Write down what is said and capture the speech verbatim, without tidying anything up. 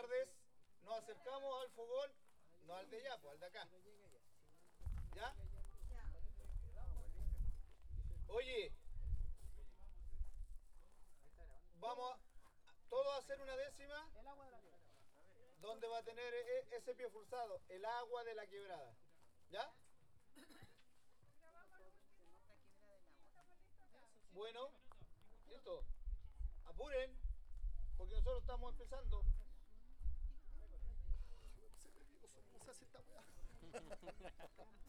tardes. Nos acercamos al fogón, no al de allá, pues al de acá. ¿Ya? Oye, vamos a todos a hacer una décima donde va a tener ese pie forzado, el agua de la quebrada. ¿Ya? Bueno, listo. Apuren, porque nosotros estamos empezando. ¿Cómo se hace esta weá?